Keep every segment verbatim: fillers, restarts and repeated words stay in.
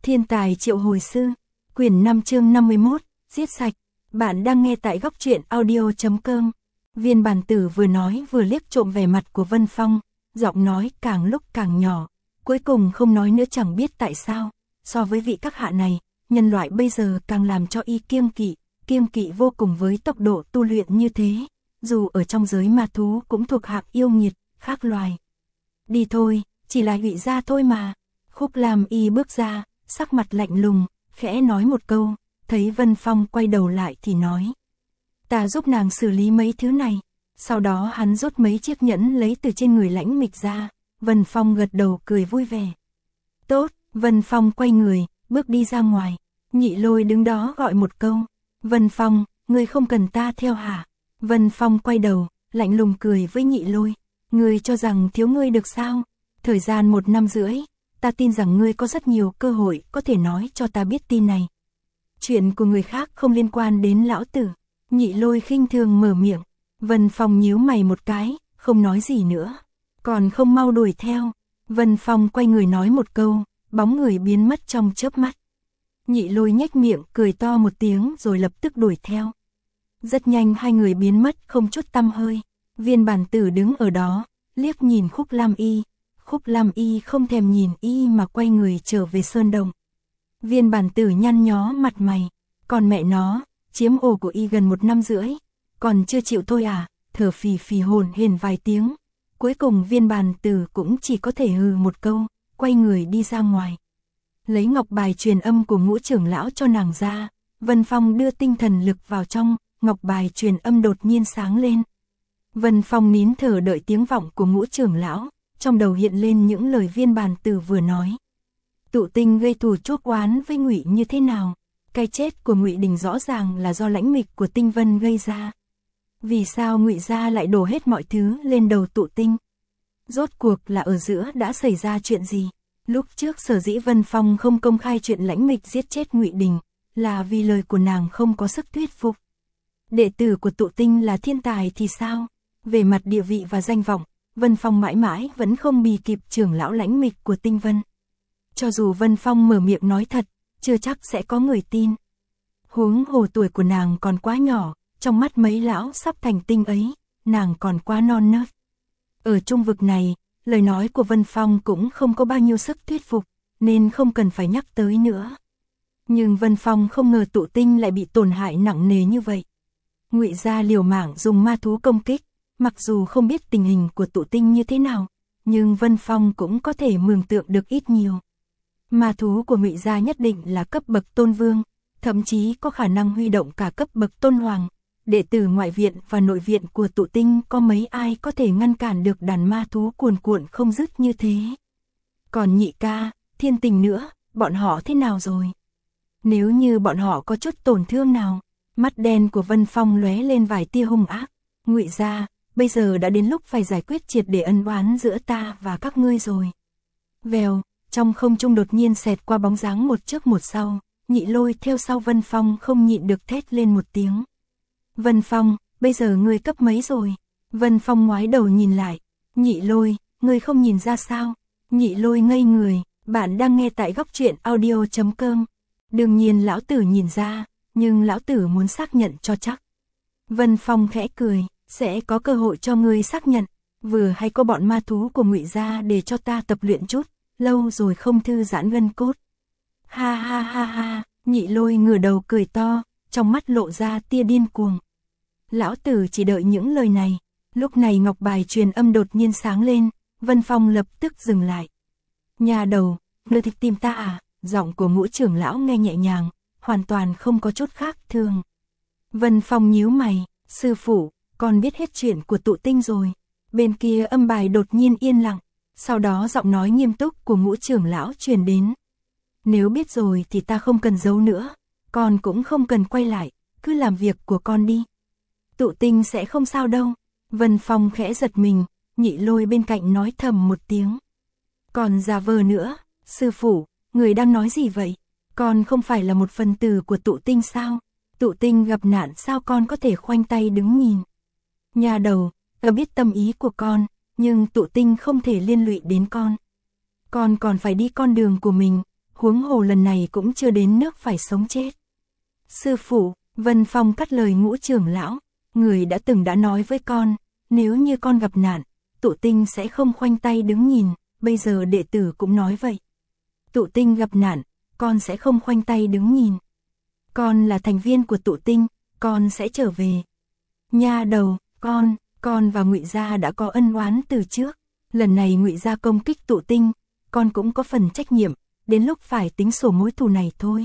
Thiên tài triệu hồi sư, quyển năm chương năm mươi mốt, giết sạch. Bạn đang nghe tại góc truyện audio chấm com. Viên bản tử vừa nói vừa liếc trộm vẻ mặt của Vân Phong, giọng nói càng lúc càng nhỏ, cuối cùng không nói nữa chẳng biết tại sao, so với vị các hạ này, nhân loại bây giờ càng làm cho y kiêng kỵ, kiêng kỵ vô cùng với tốc độ tu luyện như thế, dù ở trong giới ma thú cũng thuộc hạng yêu nghiệt, khác loài. Đi thôi, chỉ là Ngụy gia thôi mà. Khúc Lam Y bước ra, sắc mặt lạnh lùng, khẽ nói một câu, thấy Vân Phong quay đầu lại thì nói: ta giúp nàng xử lý mấy thứ này. Sau đó hắn rút mấy chiếc nhẫn lấy từ trên người Lãnh Mịch ra. Vân Phong gật đầu cười vui vẻ. Tốt. Vân Phong quay người, bước đi ra ngoài. Nhị Lôi đứng đó gọi một câu: Vân Phong, ngươi không cần ta theo hả? Vân Phong quay đầu, lạnh lùng cười với Nhị Lôi: ngươi cho rằng thiếu ngươi được sao? Thời gian một năm rưỡi, ta tin rằng ngươi có rất nhiều cơ hội có thể nói cho ta biết tin này. Chuyện của người khác không liên quan đến lão tử. Nhị Lôi khinh thường mở miệng. Vân Phong nhíu mày một cái, không nói gì nữa. Còn không mau đuổi theo. Vân Phong quay người nói một câu, bóng người biến mất trong chớp mắt. Nhị Lôi nhếch miệng cười to một tiếng rồi lập tức đuổi theo. Rất nhanh hai người biến mất không chút tăm hơi. Viên bản tử đứng ở đó, liếc nhìn Khúc Lam Y. Khúc Lam Y không thèm nhìn y mà quay người trở về sơn động. Viên bản tử nhăn nhó mặt mày, còn mẹ nó, chiếm ổ của y gần một năm rưỡi, còn chưa chịu thôi à, thở phì phì hồn hển vài tiếng. Cuối cùng viên bản tử cũng chỉ có thể hừ một câu, quay người đi ra ngoài. Lấy ngọc bài truyền âm của Ngũ trưởng lão cho nàng ra, Vân Phong đưa tinh thần lực vào trong, ngọc bài truyền âm đột nhiên sáng lên. Vân Phong nín thở đợi tiếng vọng của Ngũ trưởng lão, trong đầu hiện lên những lời viên bản tử vừa nói. Tụ Tinh gây thù chuốc oán với Ngụy như thế nào? Cái chết của Ngụy Đình rõ ràng là do Lãnh Mịch của Tinh Vân gây ra. Vì sao Ngụy gia lại đổ hết mọi thứ lên đầu Tụ Tinh? Rốt cuộc là ở giữa đã xảy ra chuyện gì? Lúc trước sở dĩ Vân Phong không công khai chuyện Lãnh Mịch giết chết Ngụy Đình, là vì lời của nàng không có sức thuyết phục. Đệ tử của Tụ Tinh là thiên tài thì sao? Về mặt địa vị và danh vọng, Vân Phong mãi mãi vẫn không bì kịp trưởng lão Lãnh Mịch của Tinh Vân. Cho dù Vân Phong mở miệng nói thật, chưa chắc sẽ có người tin. Huống hồ tuổi của nàng còn quá nhỏ, trong mắt mấy lão sắp thành tinh ấy, nàng còn quá non nớt. Ở trung vực này, lời nói của Vân Phong cũng không có bao nhiêu sức thuyết phục, nên không cần phải nhắc tới nữa. Nhưng Vân Phong không ngờ Tụ Tinh lại bị tổn hại nặng nề như vậy. Ngụy gia liều mạng dùng ma thú công kích, mặc dù không biết tình hình của Tụ Tinh như thế nào, nhưng Vân Phong cũng có thể mường tượng được ít nhiều. Ma thú của Ngụy gia nhất định là cấp bậc tôn vương, thậm chí có khả năng huy động cả cấp bậc tôn hoàng. Đệ tử ngoại viện và nội viện của Tụ Tinh có mấy ai có thể ngăn cản được đàn ma thú cuồn cuộn không dứt như thế. Còn Nhị ca, Thiên Tình nữa, bọn họ thế nào rồi? Nếu như bọn họ có chút tổn thương nào? Mắt đen của Vân Phong lóe lên vài tia hung ác. Ngụy gia, bây giờ đã đến lúc phải giải quyết triệt để ân oán giữa ta và các ngươi rồi. Vèo. Trong không trung đột nhiên xẹt qua bóng dáng một trước một sau, Nhị Lôi theo sau Vân Phong không nhịn được thét lên một tiếng. Vân Phong, bây giờ ngươi cấp mấy rồi? Vân Phong ngoái đầu nhìn lại. Nhị Lôi, ngươi không nhìn ra sao? Nhị Lôi ngây người. Bạn đang nghe tại góc truyện audio chấm com. Đương nhiên lão tử nhìn ra, nhưng lão tử muốn xác nhận cho chắc. Vân Phong khẽ cười, sẽ có cơ hội cho ngươi xác nhận. Vừa hay có bọn ma thú của Ngụy gia để cho ta tập luyện chút. Lâu rồi không thư giãn gân cốt. Ha ha ha ha, Nhị Lôi ngửa đầu cười to, trong mắt lộ ra tia điên cuồng. Lão tử chỉ đợi những lời này. Lúc này ngọc bài truyền âm đột nhiên sáng lên, Vân Phong lập tức dừng lại. Nhà đầu, ngươi thích tìm ta à? Giọng của Ngũ trưởng lão nghe nhẹ nhàng, hoàn toàn không có chút khác thường. Vân Phong nhíu mày, sư phụ, con biết hết chuyện của Tụ Tinh rồi. Bên kia âm bài đột nhiên yên lặng. Sau đó giọng nói nghiêm túc của Ngũ trưởng lão truyền đến. Nếu biết rồi thì ta không cần giấu nữa, con cũng không cần quay lại, cứ làm việc của con đi. Tụ Tinh sẽ không sao đâu. Vân Phong khẽ giật mình, Nhị Lôi bên cạnh nói thầm một tiếng. Còn giả vờ nữa, sư phụ, người đang nói gì vậy? Con không phải là một phần tử của Tụ Tinh sao? Tụ Tinh gặp nạn sao con có thể khoanh tay đứng nhìn? Nhà đầu, ta biết tâm ý của con. Nhưng Tụ Tinh không thể liên lụy đến con. Con còn phải đi con đường của mình, huống hồ lần này cũng chưa đến nước phải sống chết. Sư phụ, Vân Phong cắt lời Ngũ trưởng lão, người đã từng đã nói với con, nếu như con gặp nạn, Tụ Tinh sẽ không khoanh tay đứng nhìn, bây giờ đệ tử cũng nói vậy. Tụ Tinh gặp nạn, con sẽ không khoanh tay đứng nhìn. Con là thành viên của Tụ Tinh, con sẽ trở về. Nha đầu, con, con và Ngụy gia đã có ân oán từ trước, lần này Ngụy gia công kích Tụ Tinh, con cũng có phần trách nhiệm, đến lúc phải tính sổ mối thù này thôi.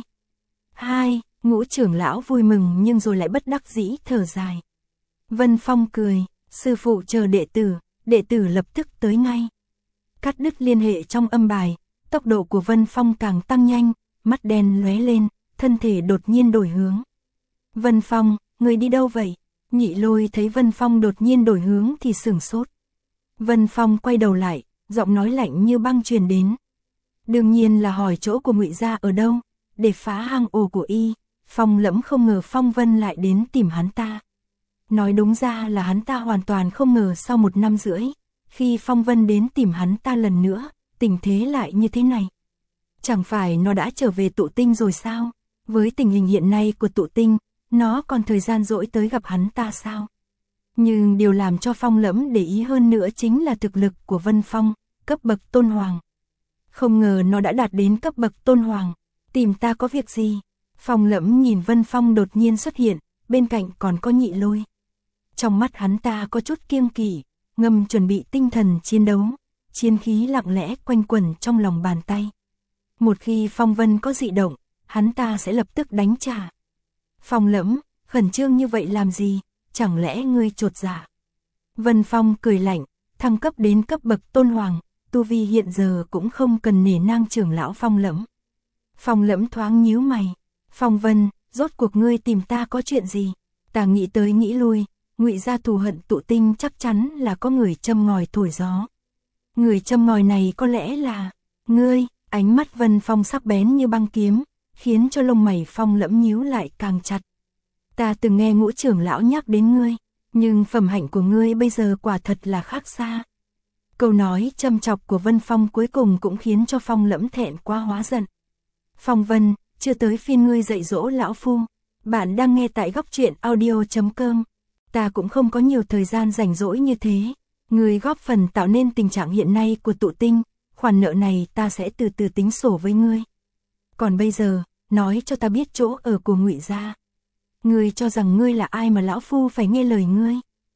Hai, Ngũ trưởng lão vui mừng nhưng rồi lại bất đắc dĩ thở dài. Vân Phong cười, sư phụ chờ đệ tử, đệ tử lập tức tới ngay. Cắt đứt liên hệ trong âm bài, tốc độ của Vân Phong càng tăng nhanh, mắt đen lóe lên, thân thể đột nhiên đổi hướng. Vân Phong, người đi đâu vậy? Nhị Lôi thấy Vân Phong đột nhiên đổi hướng thì sửng sốt. Vân Phong quay đầu lại, giọng nói lạnh như băng truyền đến. Đương nhiên là hỏi chỗ của Ngụy gia ở đâu, để phá hang ổ của y. Phong Lẫm không ngờ Phong Vân lại đến tìm hắn ta. Nói đúng ra là hắn ta hoàn toàn không ngờ sau một năm rưỡi, khi Phong Vân đến tìm hắn ta lần nữa, tình thế lại như thế này. Chẳng phải nó đã trở về Tụ Tinh rồi sao? Với tình hình hiện nay của Tụ Tinh, nó còn thời gian rỗi tới gặp hắn ta sao? Nhưng điều làm cho Phong Lẫm để ý hơn nữa chính là thực lực của Vân Phong, cấp bậc tôn hoàng. Không ngờ nó đã đạt đến cấp bậc tôn hoàng, tìm ta có việc gì? Phong Lẫm nhìn Vân Phong đột nhiên xuất hiện, bên cạnh còn có Nhị Lôi. Trong mắt hắn ta có chút kiêng kỵ, ngầm chuẩn bị tinh thần chiến đấu, chiến khí lặng lẽ quanh quẩn trong lòng bàn tay. Một khi Phong Vân có dị động, hắn ta sẽ lập tức đánh trả. Phong Lẫm, khẩn trương như vậy làm gì, chẳng lẽ ngươi chột dạ? Vân Phong cười lạnh, thăng cấp đến cấp bậc tôn hoàng, tu vi hiện giờ cũng không cần nể nang trưởng lão Phong Lẫm. Phong Lẫm thoáng nhíu mày, Phong Vân, rốt cuộc ngươi tìm ta có chuyện gì? Ta nghĩ tới nghĩ lui, Ngụy gia thù hận Tụ Tinh chắc chắn là có người châm ngòi thổi gió. Người châm ngòi này có lẽ là ngươi. Ánh mắt Vân Phong sắc bén như băng kiếm, khiến cho lông mày Phong Lẫm nhíu lại càng chặt. Ta từng nghe Ngũ trưởng lão nhắc đến ngươi, nhưng phẩm hạnh của ngươi bây giờ quả thật là khác xa. Câu nói châm chọc của Vân Phong cuối cùng cũng khiến cho Phong Lẫm thẹn quá hóa giận. Phong Vân, chưa tới phiên ngươi dạy dỗ lão phu. Bạn đang nghe tại góc truyện audio chấm com. Ta cũng không có nhiều thời gian rảnh rỗi như thế. Ngươi góp phần tạo nên tình trạng hiện nay của Tụ Tinh, khoản nợ này ta sẽ từ từ tính sổ với ngươi. Còn bây giờ, nói cho ta biết chỗ ở của Ngụy gia. Ngươi cho rằng ngươi là ai mà lão phu phải nghe lời ngươi?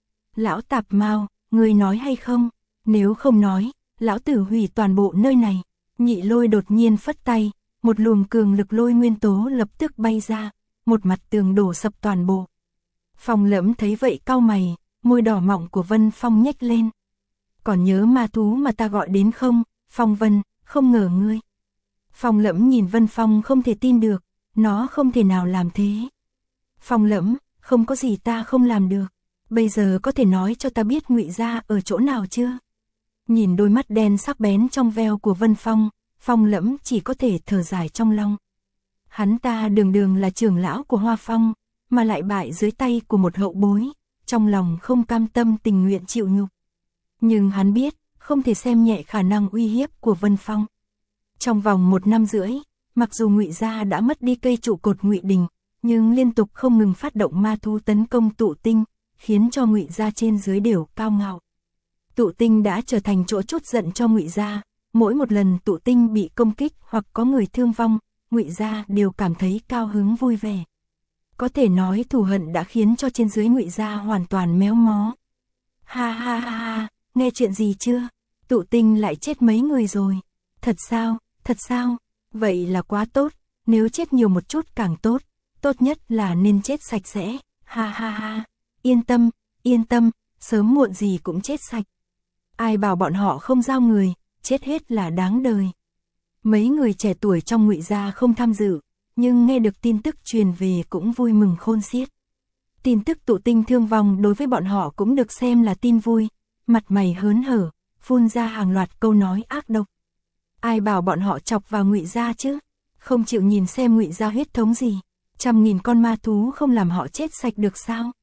Lão tạp mao, ngươi nói hay không? Nếu không nói, lão tử hủy toàn bộ nơi này. Nhị Lôi đột nhiên phất tay, một luồng cường lực lôi nguyên tố lập tức bay ra, một mặt tường đổ sập toàn bộ. Phong Lẫm thấy vậy cau mày, môi đỏ mọng của Vân Phong nhếch lên. Còn nhớ ma thú mà ta gọi đến không? Phong Vân, không ngờ ngươi. Phong Lẫm nhìn Vân Phong không thể tin được, nó không thể nào làm thế. Phong Lẫm, không có gì ta không làm được. Bây giờ có thể nói cho ta biết Ngụy gia ở chỗ nào chưa? Nhìn đôi mắt đen sắc bén trong veo của Vân Phong, Phong Lẫm chỉ có thể thở dài trong lòng. Hắn ta đường đường là trưởng lão của Hoa Phong, mà lại bại dưới tay của một hậu bối, trong lòng không cam tâm tình nguyện chịu nhục. Nhưng hắn biết, không thể xem nhẹ khả năng uy hiếp của Vân Phong. Trong vòng một năm rưỡi, mặc dù Ngụy gia đã mất đi cây trụ cột Ngụy Đình, nhưng liên tục không ngừng phát động ma thú tấn công Tụ Tinh, khiến cho Ngụy gia trên dưới đều cao ngạo. Tụ Tinh đã trở thành chỗ trút giận cho Ngụy gia, mỗi một lần Tụ Tinh bị công kích hoặc có người thương vong, Ngụy gia đều cảm thấy cao hứng vui vẻ. Có thể nói thù hận đã khiến cho trên dưới Ngụy gia hoàn toàn méo mó. Ha ha ha ha, nghe chuyện gì chưa? Tụ Tinh lại chết mấy người rồi. Thật sao, thật sao? Vậy là quá tốt, nếu chết nhiều một chút càng tốt, tốt nhất là nên chết sạch sẽ. Ha ha ha, yên tâm, yên tâm, sớm muộn gì cũng chết sạch. Ai bảo bọn họ không giao người, chết hết là đáng đời. Mấy người trẻ tuổi trong Ngụy gia không tham dự, nhưng nghe được tin tức truyền về cũng vui mừng khôn xiết. Tin tức Tụ Tinh thương vong đối với bọn họ cũng được xem là tin vui, mặt mày hớn hở, phun ra hàng loạt câu nói ác độc. Ai bảo bọn họ chọc vào Ngụy gia chứ? Không chịu nhìn xem Ngụy gia huyết thống gì, trăm nghìn con ma thú không làm họ chết sạch được sao?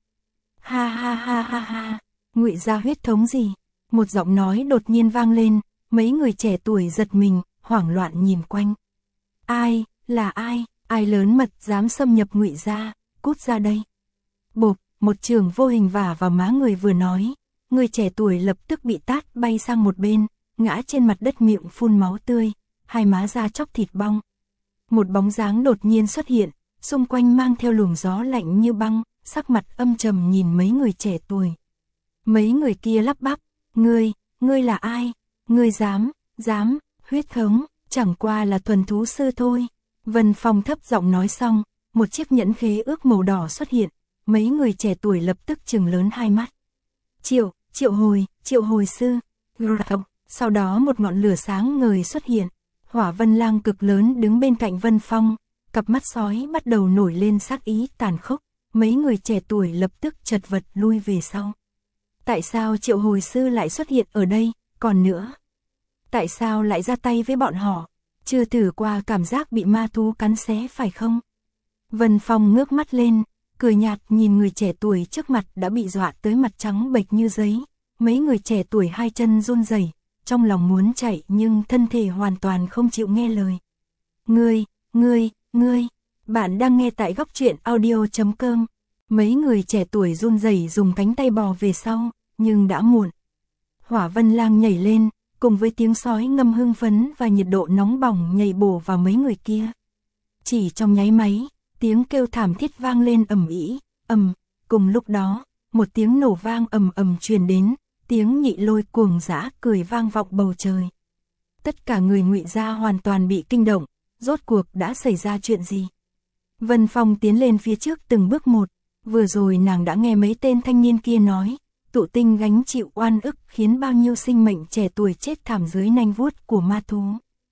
Ha ha ha ha ha, Ngụy gia huyết thống gì? Một giọng nói đột nhiên vang lên, mấy người trẻ tuổi giật mình, hoảng loạn nhìn quanh. Ai, là ai, ai lớn mật dám xâm nhập Ngụy gia, cút ra đây. Bộp, một trường vô hình vả vào má người vừa nói, người trẻ tuổi lập tức bị tát bay sang một bên, ngã trên mặt đất miệng phun máu tươi, hai má da chóc thịt bong. Một bóng dáng đột nhiên xuất hiện, xung quanh mang theo luồng gió lạnh như băng, sắc mặt âm trầm nhìn mấy người trẻ tuổi. Mấy người kia lắp bắp, ngươi, ngươi là ai? Ngươi dám, dám, huyết thống, chẳng qua là thuần thú sư thôi. Vân Phong thấp giọng nói xong, một chiếc nhẫn khế ước màu đỏ xuất hiện, mấy người trẻ tuổi lập tức trừng lớn hai mắt. Triệu, triệu hồi, triệu hồi sư. Sau đó một ngọn lửa sáng ngời xuất hiện, hỏa vân lang cực lớn đứng bên cạnh Vân Phong, cặp mắt sói bắt đầu nổi lên sát ý tàn khốc, mấy người trẻ tuổi lập tức chật vật lui về sau. Tại sao triệu hồi sư lại xuất hiện ở đây, còn nữa? Tại sao lại ra tay với bọn họ? Chưa thử qua cảm giác bị ma thú cắn xé phải không? Vân Phong ngước mắt lên, cười nhạt nhìn người trẻ tuổi trước mặt đã bị dọa tới mặt trắng bệch như giấy. Mấy người trẻ tuổi hai chân run rẩy, trong lòng muốn chạy nhưng thân thể hoàn toàn không chịu nghe lời. Ngươi, ngươi, ngươi, bạn đang nghe tại góc truyện audio chấm com. Mấy người trẻ tuổi run rẩy dùng cánh tay bò về sau, nhưng đã muộn. Hỏa vân lang nhảy lên, cùng với tiếng sói ngâm hưng phấn và nhiệt độ nóng bỏng nhảy bổ vào mấy người kia. Chỉ trong nháy máy, tiếng kêu thảm thiết vang lên ầm ĩ, ầm, cùng lúc đó, một tiếng nổ vang ầm ầm truyền đến, tiếng Nhị Lôi cuồng dã cười vang vọng bầu trời. Tất cả người Ngụy gia hoàn toàn bị kinh động, rốt cuộc đã xảy ra chuyện gì? Vân Phong tiến lên phía trước từng bước một, vừa rồi nàng đã nghe mấy tên thanh niên kia nói, Tụ Tinh gánh chịu oan ức khiến bao nhiêu sinh mệnh trẻ tuổi chết thảm dưới nanh vuốt của ma thú.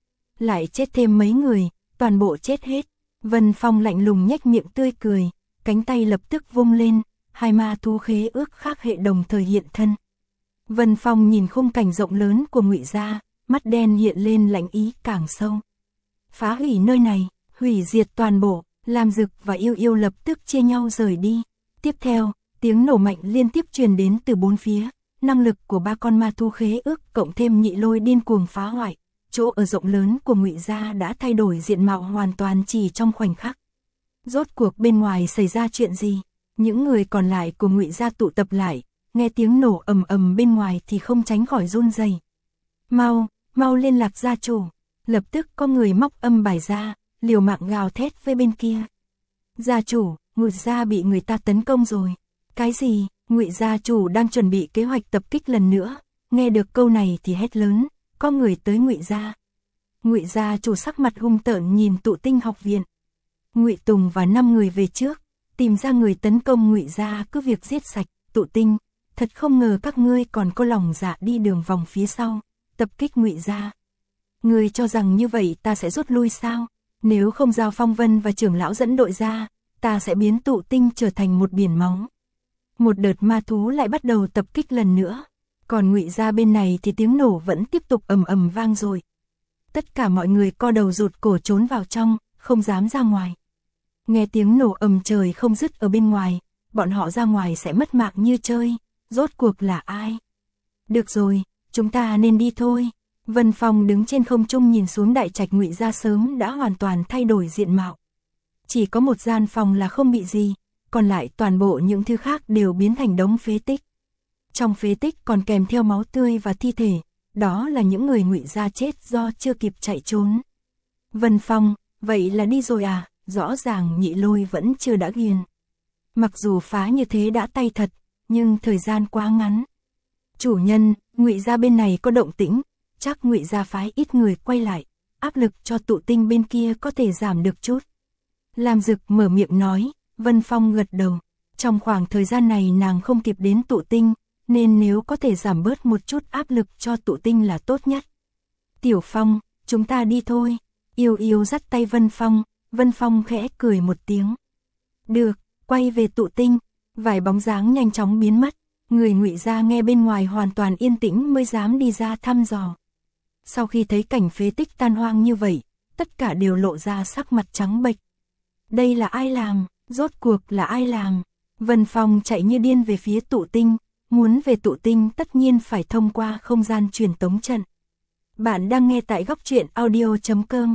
Lại chết thêm mấy người, toàn bộ chết hết. Vân Phong lạnh lùng nhếch miệng tươi cười, cánh tay lập tức vung lên, hai ma thú khế ước khác hệ đồng thời hiện thân. Vân Phong nhìn khung cảnh rộng lớn của Ngụy gia, mắt đen hiện lên lạnh ý càng sâu. Phá hủy nơi này, hủy diệt toàn bộ, Lam Dực và Yêu Yêu lập tức chia nhau rời đi. Tiếp theo, tiếng nổ mạnh liên tiếp truyền đến từ bốn phía, năng lực của ba con ma thú khế ước cộng thêm Nhị Lôi điên cuồng phá hoại, chỗ ở rộng lớn của Ngụy gia đã thay đổi diện mạo hoàn toàn chỉ trong khoảnh khắc. Rốt cuộc bên ngoài xảy ra chuyện gì? Những người còn lại của Ngụy gia tụ tập lại, nghe tiếng nổ ầm ầm bên ngoài thì không tránh khỏi run rẩy. Mau, mau liên lạc gia chủ. Lập tức có người móc âm bài ra, liều mạng gào thét với bên kia. Gia chủ, Ngụy gia bị người ta tấn công rồi. Cái gì? Ngụy gia chủ đang chuẩn bị kế hoạch tập kích lần nữa. Nghe được câu này thì hét lớn, có người tới Ngụy gia. Ngụy gia chủ sắc mặt hung tợn nhìn Tụ Tinh học viện. Ngụy Tùng và năm người về trước, tìm ra người tấn công Ngụy gia, cứ việc giết sạch. Tụ Tinh, thật không ngờ các ngươi còn có lòng dạ đi đường vòng phía sau, tập kích Ngụy gia. Ngươi cho rằng như vậy ta sẽ rút lui sao? Nếu không giao Phong Vân và trưởng lão dẫn đội ra, ta sẽ biến Tụ Tinh trở thành một biển máu. Một đợt ma thú lại bắt đầu tập kích lần nữa. Còn Ngụy gia bên này thì tiếng nổ vẫn tiếp tục ầm ầm vang rồi. Tất cả mọi người co đầu rụt cổ trốn vào trong, không dám ra ngoài. Nghe tiếng nổ ầm trời không dứt ở bên ngoài, bọn họ ra ngoài sẽ mất mạng như chơi. Rốt cuộc là ai? Được rồi, chúng ta nên đi thôi. Vân Phong đứng trên không trung nhìn xuống đại trạch Ngụy gia sớm đã hoàn toàn thay đổi diện mạo. Chỉ có một gian phòng là không bị gì, còn lại toàn bộ những thứ khác đều biến thành đống phế tích. Trong phế tích còn kèm theo máu tươi và thi thể, đó là những người Ngụy gia chết do chưa kịp chạy trốn. Vân Phong, vậy là đi rồi à? Rõ ràng Nhị Lôi vẫn chưa đã ghiền. Mặc dù phá như thế đã tay thật, nhưng thời gian quá ngắn. Chủ nhân, Ngụy gia bên này có động tĩnh, chắc Ngụy gia phái ít người quay lại, áp lực cho Tụ Tinh bên kia có thể giảm được chút. Lam Dực mở miệng nói, Vân Phong gật đầu. Trong khoảng thời gian này nàng không kịp đến Tụ Tinh, nên nếu có thể giảm bớt một chút áp lực cho Tụ Tinh là tốt nhất. Tiểu Phong, chúng ta đi thôi. Yêu Yêu dắt tay Vân Phong, Vân Phong khẽ cười một tiếng. Được, quay về Tụ Tinh. Vài bóng dáng nhanh chóng biến mất, người Ngụy gia nghe bên ngoài hoàn toàn yên tĩnh mới dám đi ra thăm dò. Sau khi thấy cảnh phế tích tan hoang như vậy, tất cả đều lộ ra sắc mặt trắng bệch. Đây là ai làm? Rốt cuộc là ai làm? Vân Phong chạy như điên về phía Tụ Tinh, muốn về Tụ Tinh tất nhiên phải thông qua không gian truyền tống trận. Bạn đang nghe tại góc truyện audio chấm com.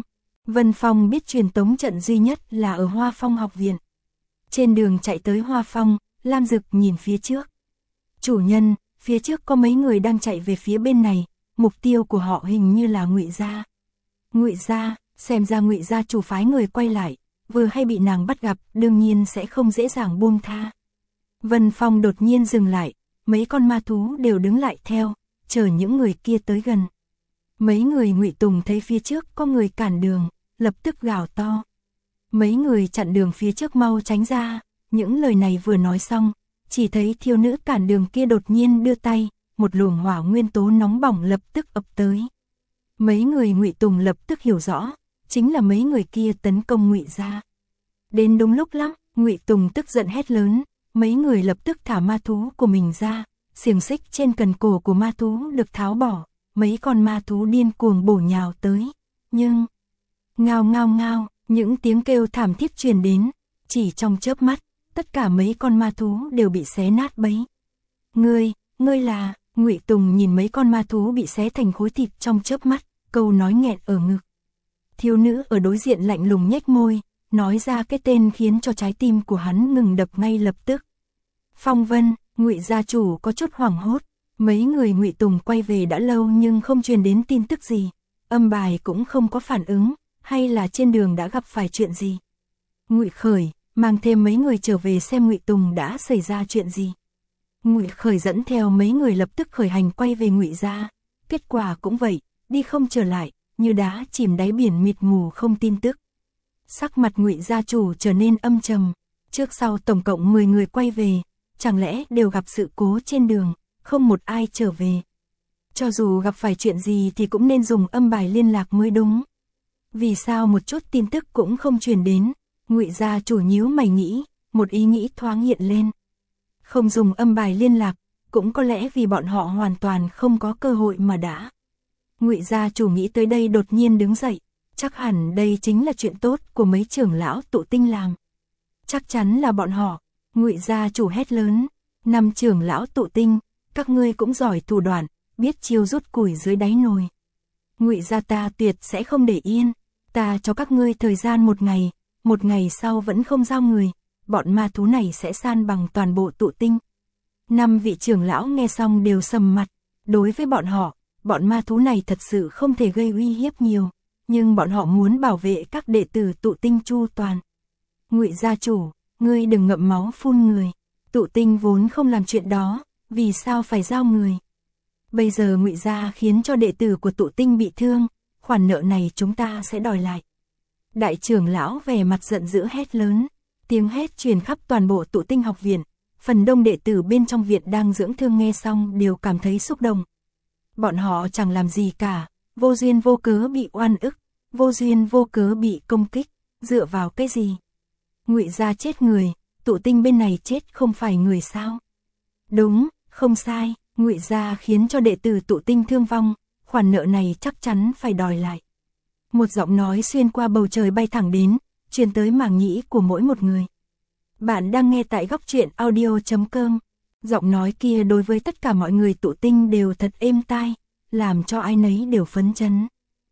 Vân Phong biết truyền tống trận duy nhất là ở Hoa Phong học viện. Trên đường chạy tới Hoa Phong, Lam Dực nhìn phía trước. Chủ nhân, phía trước có mấy người đang chạy về phía bên này, mục tiêu của họ hình như là Ngụy gia. Ngụy gia, xem ra Ngụy gia chủ phái người quay lại, vừa hay bị nàng bắt gặp, đương nhiên sẽ không dễ dàng buông tha. Vân Phong đột nhiên dừng lại, mấy con ma thú đều đứng lại theo, chờ những người kia tới gần. Mấy người Ngụy Tùng thấy phía trước có người cản đường, lập tức gào to. Mấy người chặn đường phía trước mau tránh ra, những lời này vừa nói xong, chỉ thấy thiếu nữ cản đường kia đột nhiên đưa tay, một luồng hỏa nguyên tố nóng bỏng lập tức ập tới. Mấy người Ngụy Tùng lập tức hiểu rõ, chính là mấy người kia tấn công Ngụy gia. Đến đúng lúc lắm, Ngụy Tùng tức giận hét lớn, mấy người lập tức thả ma thú của mình ra, xiềng xích trên cần cổ của ma thú được tháo bỏ, mấy con ma thú điên cuồng bổ nhào tới, nhưng ngao ngao ngao, những tiếng kêu thảm thiết truyền đến, chỉ trong chớp mắt, tất cả mấy con ma thú đều bị xé nát bấy. Ngươi, ngươi là, Ngụy Tùng nhìn mấy con ma thú bị xé thành khối thịt trong chớp mắt, câu nói nghẹn ở ngực. Thiếu nữ ở đối diện lạnh lùng nhếch môi, nói ra cái tên khiến cho trái tim của hắn ngừng đập ngay lập tức. Phong Vân, Ngụy gia chủ có chút hoảng hốt, mấy người Ngụy Tùng quay về đã lâu nhưng không truyền đến tin tức gì, âm bài cũng không có phản ứng, hay là trên đường đã gặp phải chuyện gì. Ngụy Khởi mang thêm mấy người trở về xem Ngụy Tùng đã xảy ra chuyện gì. Ngụy Khởi dẫn theo mấy người lập tức khởi hành quay về Ngụy gia, kết quả cũng vậy, đi không trở lại, như đá chìm đáy biển mịt mù không tin tức. Sắc mặt Ngụy gia chủ trở nên âm trầm, trước sau tổng cộng mười người quay về, chẳng lẽ đều gặp sự cố trên đường, không một ai trở về. Cho dù gặp phải chuyện gì thì cũng nên dùng âm bài liên lạc mới đúng. Vì sao một chút tin tức cũng không truyền đến? Ngụy gia chủ nhíu mày nghĩ, một ý nghĩ thoáng hiện lên. Không dùng âm bài liên lạc, cũng có lẽ vì bọn họ hoàn toàn không có cơ hội mà đã. Ngụy gia chủ nghĩ tới đây đột nhiên đứng dậy, chắc hẳn đây chính là chuyện tốt của mấy trưởng lão tụ tinh làm. Chắc chắn là bọn họ. Ngụy gia chủ hét lớn, năm trưởng lão tụ tinh, các ngươi cũng giỏi thủ đoạn, biết chiêu rút củi dưới đáy nồi. Ngụy gia ta tuyệt sẽ không để yên, ta cho các ngươi thời gian một ngày, một ngày sau vẫn không giao người, bọn ma thú này sẽ san bằng toàn bộ tụ tinh. Năm vị trưởng lão nghe xong đều sầm mặt, đối với bọn họ, bọn ma thú này thật sự không thể gây uy hiếp nhiều, nhưng bọn họ muốn bảo vệ các đệ tử tụ tinh chu toàn. Ngụy gia chủ, ngươi đừng ngậm máu phun người, tụ tinh vốn không làm chuyện đó, vì sao phải giao người? Bây giờ Ngụy gia khiến cho đệ tử của tụ tinh bị thương, khoản nợ này chúng ta sẽ đòi lại. Đại trưởng lão vẻ mặt giận dữ hét lớn, tiếng hét truyền khắp toàn bộ tụ tinh học viện, phần đông đệ tử bên trong viện đang dưỡng thương nghe xong đều cảm thấy xúc động. Bọn họ chẳng làm gì cả, vô duyên vô cớ bị oan ức, vô duyên vô cớ bị công kích, dựa vào cái gì? Ngụy gia chết người, tụ tinh bên này chết không phải người sao? Đúng, không sai, Ngụy gia khiến cho đệ tử tụ tinh thương vong, khoản nợ này chắc chắn phải đòi lại. Một giọng nói xuyên qua bầu trời bay thẳng đến, truyền tới màng nhĩ của mỗi một người. Bạn đang nghe tại góc truyện audio chấm com. Giọng nói kia đối với tất cả mọi người tụ tinh đều thật êm tai, làm cho ai nấy đều phấn chấn.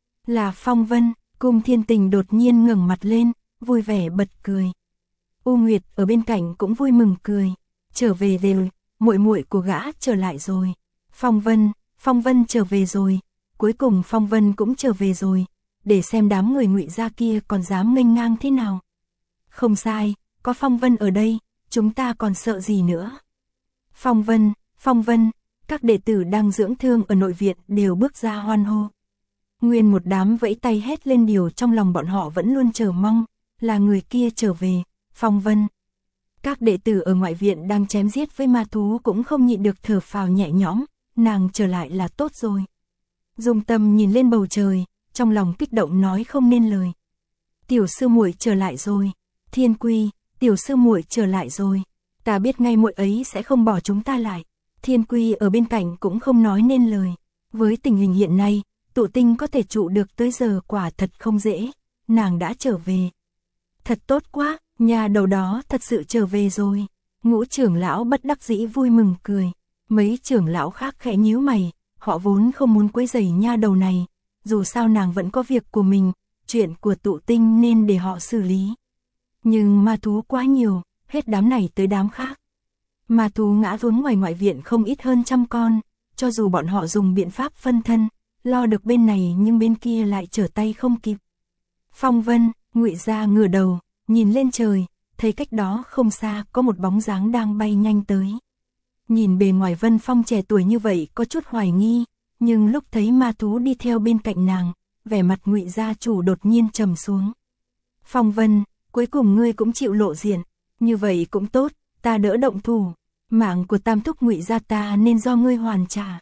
Là Phong Vân, Cung Thiên Tình đột nhiên ngẩng mặt lên, vui vẻ bật cười. U Nguyệt ở bên cạnh cũng vui mừng cười, trở về rồi, muội muội của gã trở lại rồi. Phong Vân, Phong Vân trở về rồi, cuối cùng Phong Vân cũng trở về rồi, để xem đám người Ngụy gia kia còn dám nghênh ngang thế nào. Không sai, có Phong Vân ở đây, chúng ta còn sợ gì nữa. Phong Vân, Phong Vân, các đệ tử đang dưỡng thương ở nội viện đều bước ra hoan hô. Nguyên một đám vẫy tay hét lên điều trong lòng bọn họ vẫn luôn chờ mong, là người kia trở về, Phong Vân. Các đệ tử ở ngoại viện đang chém giết với ma thú cũng không nhịn được thở phào nhẹ nhõm, nàng trở lại là tốt rồi. Dung Tâm nhìn lên bầu trời, trong lòng kích động nói không nên lời. Tiểu sư muội trở lại rồi, Thiên Quy, tiểu sư muội trở lại rồi, ta biết ngay muội ấy sẽ không bỏ chúng ta lại. Thiên Quy ở bên cạnh cũng không nói nên lời, với tình hình hiện nay, tụ tinh có thể trụ được tới giờ quả thật không dễ, nàng đã trở về. Thật tốt quá, nhà đầu đó thật sự trở về rồi. Ngũ trưởng lão bất đắc dĩ vui mừng cười, mấy trưởng lão khác khẽ nhíu mày, họ vốn không muốn quấy rầy nha đầu này, dù sao nàng vẫn có việc của mình, chuyện của tụ tinh nên để họ xử lý. Nhưng ma thú quá nhiều, hết đám này tới đám khác. Ma thú ngã xuống ngoài ngoại viện không ít hơn trăm con, cho dù bọn họ dùng biện pháp phân thân, lo được bên này nhưng bên kia lại trở tay không kịp. Phong Vân, Ngụy Gia ngửa đầu, nhìn lên trời, thấy cách đó không xa có một bóng dáng đang bay nhanh tới. Nhìn bề ngoài Vân Phong trẻ tuổi như vậy có chút hoài nghi, nhưng lúc thấy ma thú đi theo bên cạnh nàng, vẻ mặt Ngụy Gia chủ đột nhiên trầm xuống. Phong Vân, cuối cùng ngươi cũng chịu lộ diện, như vậy cũng tốt, ta đỡ động thủ, mạng của tam thúc Ngụy Gia ta nên do ngươi hoàn trả.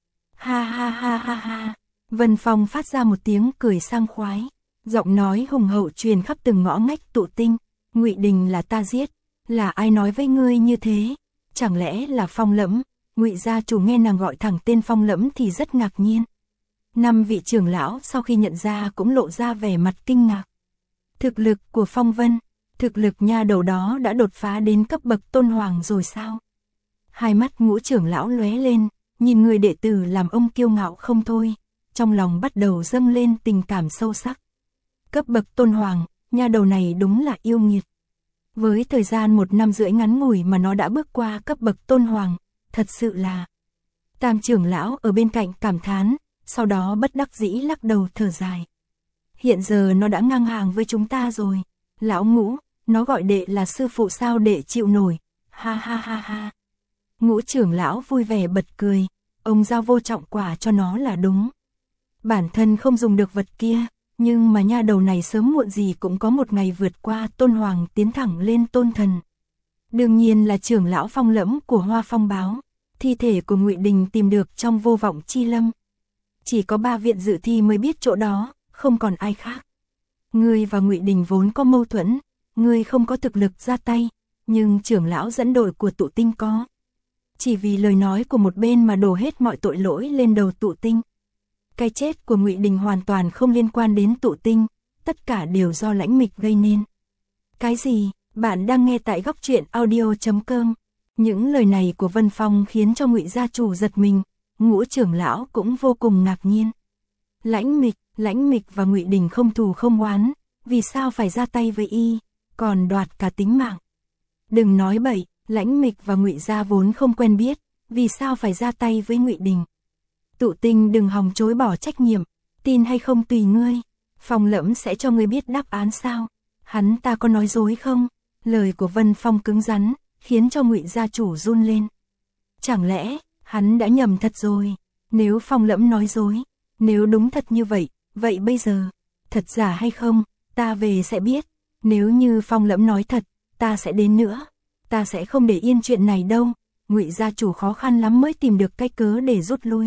Ha ha ha ha ha, Vân Phong phát ra một tiếng cười sang khoái, giọng nói hùng hậu truyền khắp từng ngõ ngách tụ tinh. Ngụy Đình là ta giết, là ai nói với ngươi như thế? Chẳng lẽ là Phong Lẫm? Ngụy gia chủ nghe nàng gọi thẳng tên Phong Lẫm thì rất ngạc nhiên. Năm vị trưởng lão sau khi nhận ra cũng lộ ra vẻ mặt kinh ngạc. Thực lực của Phong Vân, thực lực nha đầu đó đã đột phá đến cấp bậc tôn hoàng rồi sao? Hai mắt Ngũ trưởng lão lóe lên, nhìn người đệ tử làm ông kiêu ngạo không thôi, trong lòng bắt đầu dâng lên tình cảm sâu sắc. Cấp bậc tôn hoàng, nha đầu này đúng là yêu nghiệt. Với thời gian một năm rưỡi ngắn ngủi mà nó đã bước qua cấp bậc tôn hoàng, thật sự là... Tam trưởng lão ở bên cạnh cảm thán, sau đó bất đắc dĩ lắc đầu thở dài. Hiện giờ nó đã ngang hàng với chúng ta rồi. Lão Ngũ, nó gọi đệ là sư phụ sao đệ chịu nổi. Ha ha ha ha. Ngũ trưởng lão vui vẻ bật cười, ông giao vô trọng quả cho nó là đúng. Bản thân không dùng được vật kia, nhưng mà nha đầu này sớm muộn gì cũng có một ngày vượt qua tôn hoàng tiến thẳng lên tôn thần. Đương nhiên là trưởng lão Phong Lẫm của Hoa Phong báo, thi thể của Ngụy Đình tìm được trong vô vọng chi lâm. Chỉ có ba viện dự thi mới biết chỗ đó, không còn ai khác. Ngươi và Ngụy Đình vốn có mâu thuẫn, ngươi không có thực lực ra tay, nhưng trưởng lão dẫn đội của tụ tinh có. Chỉ vì lời nói của một bên mà đổ hết mọi tội lỗi lên đầu tụ tinh. Cái chết của Ngụy Đình hoàn toàn không liên quan đến tụ tinh, tất cả đều do Lãnh Mịch gây nên. Cái gì? Bạn đang nghe tại góc truyện audio chấm com. Những lời này của Vân Phong khiến cho Ngụy gia chủ giật mình, Ngũ trưởng lão cũng vô cùng ngạc nhiên. Lãnh Mịch, Lãnh Mịch và Ngụy Đình không thù không oán, vì sao phải ra tay với y, còn đoạt cả tính mạng. Đừng nói bậy, Lãnh Mịch và Ngụy gia vốn không quen biết, vì sao phải ra tay với Ngụy Đình. Tụ tinh đừng hòng chối bỏ trách nhiệm, tin hay không tùy ngươi. Phong Lẫm sẽ cho ngươi biết đáp án sao? Hắn ta có nói dối không? Lời của Vân Phong cứng rắn, khiến cho Ngụy gia chủ run lên. Chẳng lẽ, hắn đã nhầm thật rồi? Nếu Phong Lẫm nói dối, nếu đúng thật như vậy, vậy bây giờ, thật giả hay không, ta về sẽ biết. Nếu như Phong Lẫm nói thật, ta sẽ đến nữa. Ta sẽ không để yên chuyện này đâu. Ngụy gia chủ khó khăn lắm mới tìm được cái cớ để rút lui.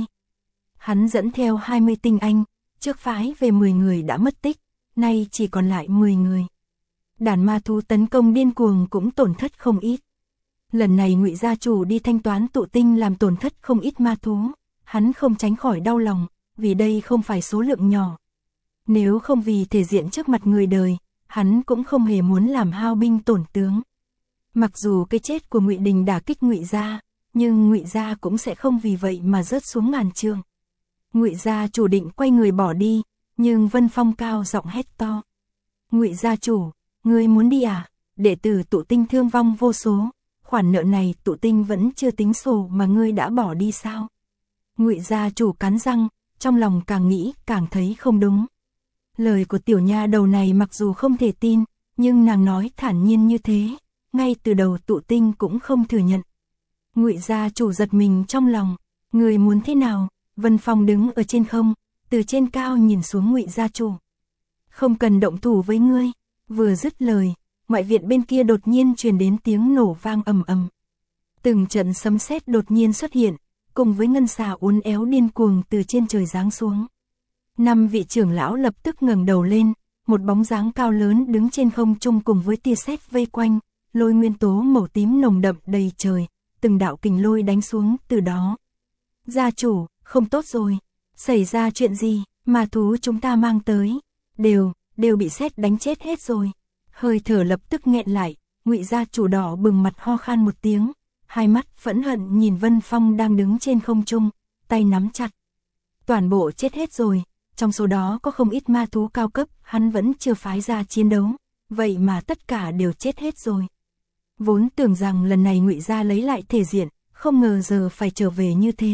Hắn dẫn theo hai mươi tinh anh, trước phái về mười người đã mất tích, nay chỉ còn lại mười người. Đàn ma thú tấn công điên cuồng cũng tổn thất không ít. Lần này Ngụy gia chủ đi thanh toán tụ tinh làm tổn thất không ít ma thú, hắn không tránh khỏi đau lòng, vì đây không phải số lượng nhỏ. Nếu không vì thể diện trước mặt người đời, hắn cũng không hề muốn làm hao binh tổn tướng. Mặc dù cái chết của Ngụy Đình đả kích Ngụy gia, nhưng Ngụy gia cũng sẽ không vì vậy mà rớt xuống ngàn trượng. Ngụy gia chủ định quay người bỏ đi, nhưng Vân Phong cao giọng hét to. Ngụy gia chủ, ngươi muốn đi à? Đệ tử tụ tinh thương vong vô số, khoản nợ này tụ tinh vẫn chưa tính sổ mà ngươi đã bỏ đi sao? Ngụy gia chủ cắn răng, trong lòng càng nghĩ càng thấy không đúng. Lời của tiểu nha đầu này mặc dù không thể tin, nhưng nàng nói thản nhiên như thế, ngay từ đầu tụ tinh cũng không thừa nhận. Ngụy gia chủ giật mình trong lòng, người muốn thế nào? Vân Phong đứng ở trên không, từ trên cao nhìn xuống Ngụy gia chủ. Không cần động thủ với ngươi. Vừa dứt lời, ngoại viện bên kia đột nhiên truyền đến tiếng nổ vang ầm ầm. Từng trận sấm sét đột nhiên xuất hiện, cùng với ngân xà uốn éo điên cuồng từ trên trời giáng xuống. Năm vị trưởng lão lập tức ngẩng đầu lên, một bóng dáng cao lớn đứng trên không trung cùng với tia sét vây quanh, lôi nguyên tố màu tím nồng đậm đầy trời, từng đạo kình lôi đánh xuống từ đó. Gia chủ, không tốt rồi, xảy ra chuyện gì, ma thú chúng ta mang tới, đều, đều bị sét đánh chết hết rồi. Hơi thở lập tức nghẹn lại, Ngụy gia chủ đỏ bừng mặt ho khan một tiếng, hai mắt phẫn hận nhìn Vân Phong đang đứng trên không trung, tay nắm chặt. Toàn bộ chết hết rồi, trong số đó có không ít ma thú cao cấp, hắn vẫn chưa phái ra chiến đấu, vậy mà tất cả đều chết hết rồi. Vốn tưởng rằng lần này Ngụy gia lấy lại thể diện, không ngờ giờ phải trở về như thế.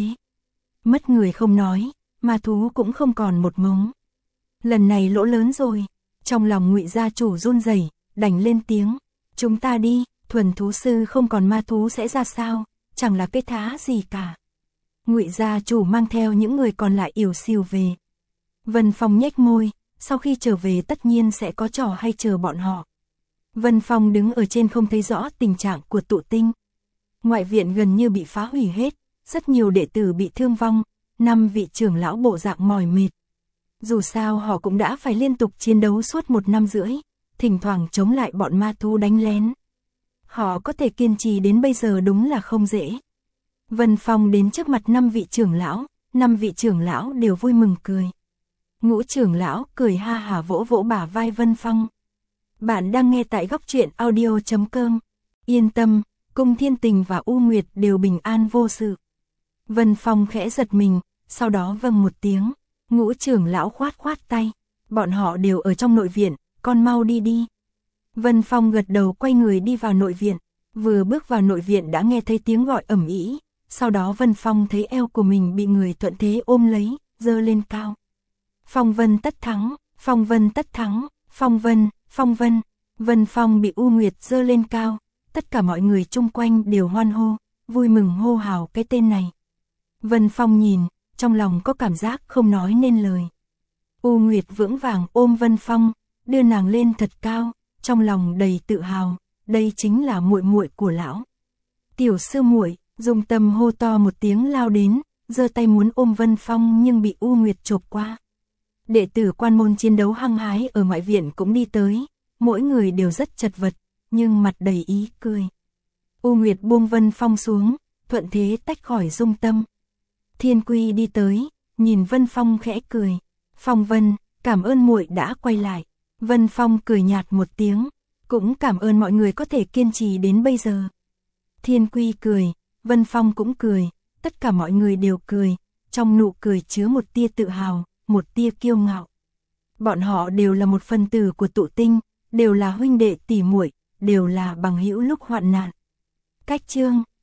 Mất người không nói, ma thú cũng không còn một mống. Lần này lỗ lớn rồi, trong lòng Ngụy gia chủ run rẩy, đành lên tiếng, chúng ta đi, thuần thú sư không còn ma thú sẽ ra sao, chẳng là cái thá gì cả. Ngụy gia chủ mang theo những người còn lại ỉu xìu về. Vân Phong nhếch môi, sau khi trở về tất nhiên sẽ có trò hay chờ bọn họ. Vân Phong đứng ở trên không thấy rõ tình trạng của tụ tinh. Ngoại viện gần như bị phá hủy hết, rất nhiều đệ tử bị thương vong, năm vị trưởng lão bộ dạng mỏi mệt. Dù sao họ cũng đã phải liên tục chiến đấu suốt một năm rưỡi, thỉnh thoảng chống lại bọn ma thú đánh lén. Họ có thể kiên trì đến bây giờ đúng là không dễ. Vân Phong đến trước mặt năm vị trưởng lão, năm vị trưởng lão đều vui mừng cười. Ngũ trưởng lão cười ha hả vỗ vỗ bả vai Vân Phong. Bạn đang nghe tại góc truyện audio chấm com. Yên tâm, Cung Thiên Tình và U Nguyệt đều bình an vô sự. Vân Phong khẽ giật mình, sau đó vâng một tiếng. Ngũ trưởng lão khoát khoát tay. Bọn họ đều ở trong nội viện, con mau đi đi. Vân Phong gật đầu quay người đi vào nội viện. Vừa bước vào nội viện đã nghe thấy tiếng gọi ầm ĩ. Sau đó Vân Phong thấy eo của mình bị người thuận thế ôm lấy, giơ lên cao. Phong Vân tất thắng, Phong Vân tất thắng, Phong Vân, Phong Vân. Vân Phong bị U Nguyệt giơ lên cao, tất cả mọi người chung quanh đều hoan hô, vui mừng hô hào cái tên này. Vân Phong nhìn, trong lòng có cảm giác không nói nên lời. U Nguyệt vững vàng ôm Vân Phong, đưa nàng lên thật cao, trong lòng đầy tự hào, đây chính là muội muội của lão. Tiểu sư muội, Dung Tâm hô to một tiếng lao đến, giơ tay muốn ôm Vân Phong nhưng bị U Nguyệt chộp qua. Đệ tử quan môn chiến đấu hăng hái ở ngoại viện cũng đi tới, mỗi người đều rất chật vật, nhưng mặt đầy ý cười. U Nguyệt buông Vân Phong xuống, thuận thế tách khỏi Dung Tâm. Thiên Quy đi tới, nhìn Vân Phong khẽ cười. Phong Vân, cảm ơn muội đã quay lại. Vân Phong cười nhạt một tiếng, cũng cảm ơn mọi người có thể kiên trì đến bây giờ. Thiên Quy cười, Vân Phong cũng cười, tất cả mọi người đều cười, trong nụ cười chứa một tia tự hào, một tia kiêu ngạo. Bọn họ đều là một phần tử của tụ tinh, đều là huynh đệ tỷ muội, đều là bằng hữu lúc hoạn nạn. Cách chương